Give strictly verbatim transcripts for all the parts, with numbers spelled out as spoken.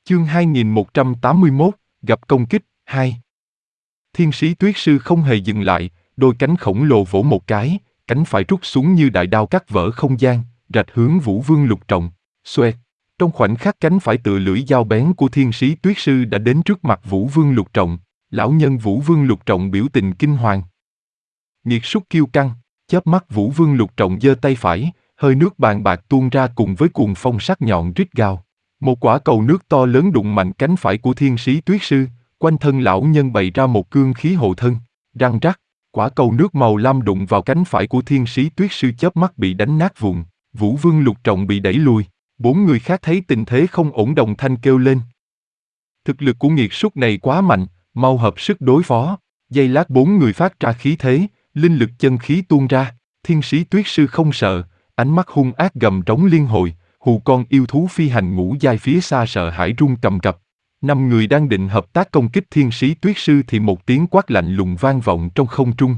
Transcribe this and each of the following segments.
Chương hai nghìn một trăm tám mươi mốt, gặp công kích, hai. Thiên sĩ tuyết sư không hề dừng lại, đôi cánh khổng lồ vỗ một cái, cánh phải rút xuống như đại đao cắt vỡ không gian, rạch hướng Vũ Vương Lục Trọng. Xoẹt! Trong khoảnh khắc cánh phải tựa lưỡi dao bén của thiên sĩ tuyết sư đã đến trước mặt Vũ Vương Lục Trọng. Lão nhân Vũ Vương Lục Trọng biểu tình kinh hoàng. Nghiệt súc kiêu căng, chớp mắt Vũ Vương Lục Trọng giơ tay phải, hơi nước bàn bạc tuôn ra cùng với cuồng phong sắc nhọn rít gào. Một quả cầu nước to lớn đụng mạnh cánh phải của thiên sĩ tuyết sư, quanh thân lão nhân bày ra một cương khí hộ thân. Răng rắc, quả cầu nước màu lam đụng vào cánh phải của thiên sĩ tuyết sư chớp mắt bị đánh nát vụn. Vũ Vương Lục Trọng bị đẩy lùi. Bốn người khác thấy tình thế không ổn đồng thanh kêu lên. Thực lực của nghiệt súc này quá mạnh, mau hợp sức đối phó. Giây lát bốn người phát ra khí thế, linh lực chân khí tuôn ra. Thiên sĩ tuyết sư không sợ, ánh mắt hung ác gầm trống liên hồi. Hù con yêu thú phi hành ngũ giai phía xa sợ hãi run cầm cập. Năm người đang định hợp tác công kích thiên sĩ tuyết sư thì một tiếng quát lạnh lùng vang vọng trong không trung.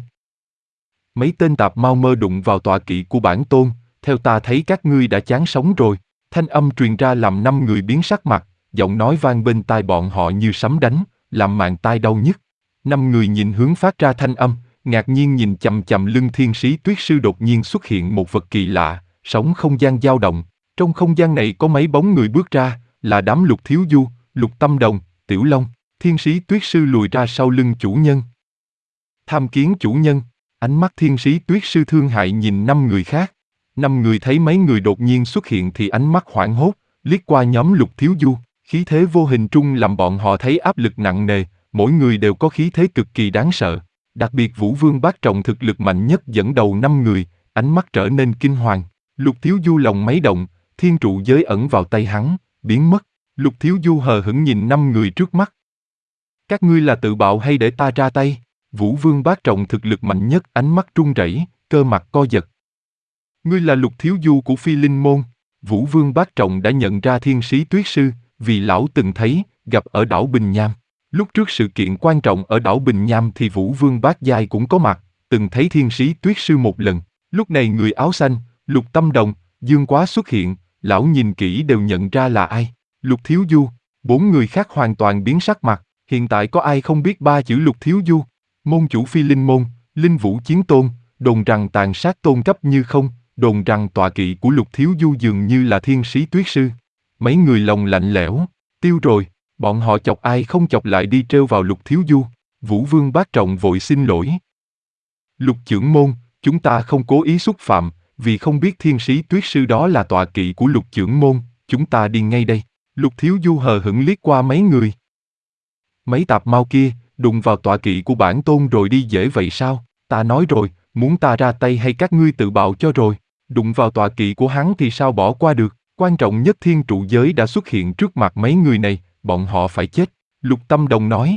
Mấy tên tạp mau mơ đụng vào tọa kỵ của bản tôn, theo ta thấy các ngươi đã chán sống rồi. Thanh âm truyền ra làm năm người biến sắc mặt, giọng nói vang bên tai bọn họ như sấm đánh, làm màng tai đau nhức. Năm người nhìn hướng phát ra thanh âm, ngạc nhiên nhìn chằm chằm lưng thiên sĩ tuyết sư đột nhiên xuất hiện một vật kỳ lạ, sóng không gian dao động. Trong không gian này có mấy bóng người bước ra, là đám Lục Thiếu Du, Lục Tâm Đồng, Tiểu Long. Thiên sĩ tuyết sư lùi ra sau lưng chủ nhân. Tham kiến chủ nhân, ánh mắt thiên sĩ tuyết sư thương hại nhìn năm người khác. Năm người thấy mấy người đột nhiên xuất hiện thì ánh mắt hoảng hốt, liếc qua nhóm Lục Thiếu Du, khí thế vô hình trung làm bọn họ thấy áp lực nặng nề, mỗi người đều có khí thế cực kỳ đáng sợ. Đặc biệt Vũ Vương Bát Trọng thực lực mạnh nhất dẫn đầu năm người, ánh mắt trở nên kinh hoàng. Lục Thiếu Du lòng mấy động, thiên trụ giới ẩn vào tay hắn, biến mất. Lục Thiếu Du hờ hững nhìn năm người trước mắt. Các ngươi là tự bạo hay để ta ra tay? Vũ Vương Bát Trọng thực lực mạnh nhất, ánh mắt run rẩy, cơ mặt co giật. Ngươi là Lục Thiếu Du của Phi Linh Môn. Vũ Vương Bát Trọng đã nhận ra thiên sĩ tuyết sư, vì lão từng thấy, gặp ở đảo Bình Nham. Lúc trước sự kiện quan trọng ở đảo Bình Nham thì Vũ Vương Bát Giai cũng có mặt, từng thấy thiên sĩ tuyết sư một lần. Lúc này người áo xanh, Lục Tâm Đồng, Dương Quá xuất hiện, lão nhìn kỹ đều nhận ra là ai. Lục Thiếu Du. Bốn người khác hoàn toàn biến sắc mặt. Hiện tại có ai không biết ba chữ Lục Thiếu Du? Môn chủ Phi Linh Môn, Linh Vũ Chiến Tôn, đồn rằng tàn sát tôn cấp như không, đồn rằng tọa kỵ của Lục Thiếu Du dường như là thiên sĩ tuyết sư. Mấy người lòng lạnh lẽo, tiêu rồi, bọn họ chọc ai không chọc lại đi trêu vào Lục Thiếu Du. Vũ Vương Bát Trọng vội xin lỗi. Lục trưởng môn, chúng ta không cố ý xúc phạm, vì không biết thiên sĩ tuyết sư đó là tọa kỵ của Lục trưởng môn, chúng ta đi ngay đây. Lục Thiếu Du hờ hững liếc qua mấy người. Mấy tạp mau kia, đụng vào tọa kỵ của bản tôn rồi đi dễ vậy sao? Ta nói rồi, muốn ta ra tay hay các ngươi tự bạo cho rồi. Đụng vào tọa kỵ của hắn thì sao bỏ qua được. Quan trọng nhất thiên trụ giới đã xuất hiện trước mặt mấy người này, bọn họ phải chết. Lục Tâm Đồng nói.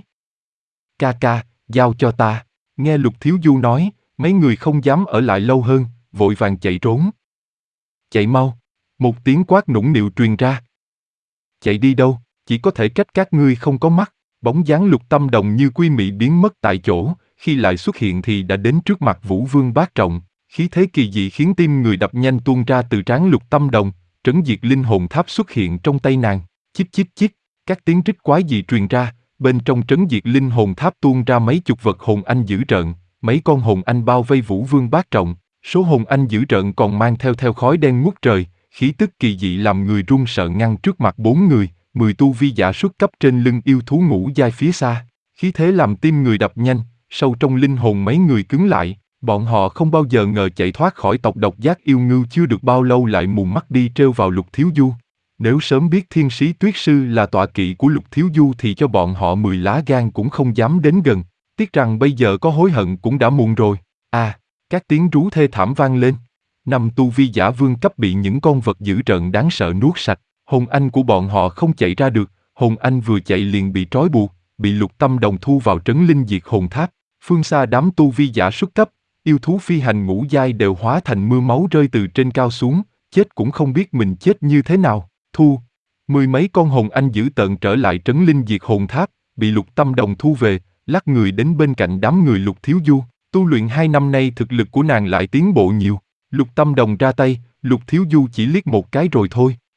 Ca ca, giao cho ta. Nghe Lục Thiếu Du nói, mấy người không dám ở lại lâu hơn, vội vàng chạy trốn. Chạy mau. Một tiếng quát nũng nịu truyền ra. Chạy đi đâu, chỉ có thể trách các ngươi không có mắt. Bóng dáng Lục Tâm Đồng như quy mị biến mất tại chỗ, khi lại xuất hiện thì đã đến trước mặt Vũ Vương Bát Trọng. Khí thế kỳ dị khiến tim người đập nhanh tuôn ra từ trán Lục Tâm Đồng. Trấn diệt linh hồn tháp xuất hiện trong tay nàng. Chích chích chích, các tiếng rít quái dị truyền ra. Bên trong trấn diệt linh hồn tháp tuôn ra mấy chục vật hồn anh dữ rợn. Mấy con hồn anh bao vây Vũ Vương Bát Trọng. Số hồn anh dữ rợn còn mang theo theo khói đen ngút trời. Khí tức kỳ dị làm người run sợ ngăn trước mặt bốn người. Mười tu vi giả xuất cấp trên lưng yêu thú ngũ giai phía xa. Khí thế làm tim người đập nhanh. Sâu trong linh hồn mấy người cứng lại. Bọn họ không bao giờ ngờ chạy thoát khỏi tộc độc giác yêu ngưu chưa được bao lâu lại mù mắt đi trêu vào Lục Thiếu Du. Nếu sớm biết thiên sĩ tuyết sư là tọa kỵ của Lục Thiếu Du thì cho bọn họ mười lá gan cũng không dám đến gần. Tiếc rằng bây giờ có hối hận cũng đã muộn rồi. À, các tiếng rú thê thảm vang lên. Năm tu vi giả vương cấp bị những con vật dữ rợn đáng sợ nuốt sạch. Hồn anh của bọn họ không chạy ra được. Hồn anh vừa chạy liền bị trói buộc, bị Lục Tâm Đồng thu vào trấn linh diệt hồn tháp. Phương xa đám tu vi giả xuất cấp, yêu thú phi hành ngũ giai đều hóa thành mưa máu rơi từ trên cao xuống, chết cũng không biết mình chết như thế nào. Thu. Mười mấy con hồn anh dữ tợn trở lại trấn linh diệt hồn tháp, bị Lục Tâm Đồng thu về, lắc người đến bên cạnh đám người Lục Thiếu Du. Tu luyện hai năm nay thực lực của nàng lại tiến bộ nhiều. Lục Tâm Đồng ra tay, Lục Thiếu Du chỉ liếc một cái rồi thôi.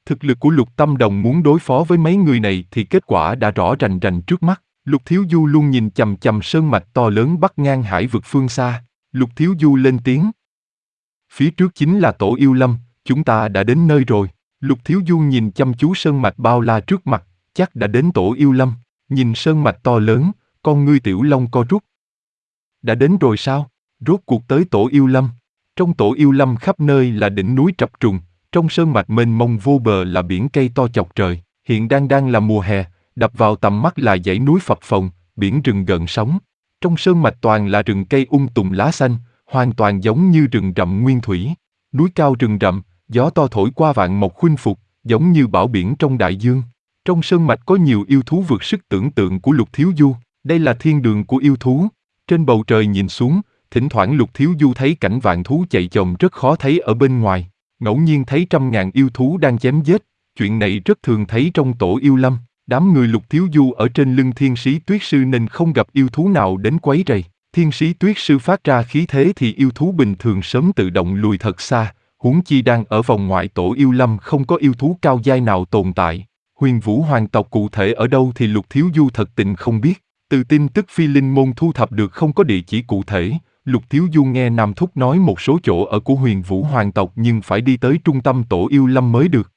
Thực lực của Lục Tâm Đồng muốn đối phó với mấy người này thì kết quả đã rõ rành rành trước mắt. Lục Thiếu Du luôn nhìn chằm chằm sơn mạch to lớn bắc ngang hải vực phương xa. Lục Thiếu Du lên tiếng. Phía trước chính là Tổ Yêu Lâm, chúng ta đã đến nơi rồi. Lục Thiếu Du nhìn chăm chú sơn mạch bao la trước mặt, chắc đã đến Tổ Yêu Lâm. Nhìn sơn mạch to lớn, con ngươi Tiểu Long co rút. Đã đến rồi sao? Rốt cuộc tới Tổ Yêu Lâm. Trong Tổ Yêu Lâm khắp nơi là đỉnh núi trập trùng, trong sơn mạch mênh mông vô bờ là biển cây to chọc trời. Hiện đang đang là mùa hè, đập vào tầm mắt là dãy núi phập phồng, biển rừng gợn sóng. Trong sơn mạch toàn là rừng cây um tùm lá xanh, hoàn toàn giống như rừng rậm nguyên thủy. Núi cao rừng rậm, gió to thổi qua vạn mộc khuynh phục, giống như bão biển trong đại dương. Trong sơn mạch có nhiều yêu thú vượt sức tưởng tượng của Lục Thiếu Du, đây là thiên đường của yêu thú. Trên bầu trời nhìn xuống, thỉnh thoảng Lục Thiếu Du thấy cảnh vạn thú chạy chồm rất khó thấy ở bên ngoài. Ngẫu nhiên thấy trăm ngàn yêu thú đang chém giết, chuyện này rất thường thấy trong Tổ Yêu Lâm. Đám người Lục Thiếu Du ở trên lưng Thiên Sĩ Tuyết Sư nên không gặp yêu thú nào đến quấy rầy. Thiên Sĩ Tuyết Sư phát ra khí thế thì yêu thú bình thường sớm tự động lùi thật xa, huống chi đang ở vòng ngoại Tổ Yêu Lâm không có yêu thú cao giai nào tồn tại. Huyền Vũ Hoàng tộc cụ thể ở đâu thì Lục Thiếu Du thật tình không biết. Từ tin tức phi linh môn thu thập được không có địa chỉ cụ thể, Lục Thiếu Du nghe Nam Thúc nói một số chỗ ở của Huyền Vũ Hoàng tộc nhưng phải đi tới trung tâm Tổ Yêu Lâm mới được.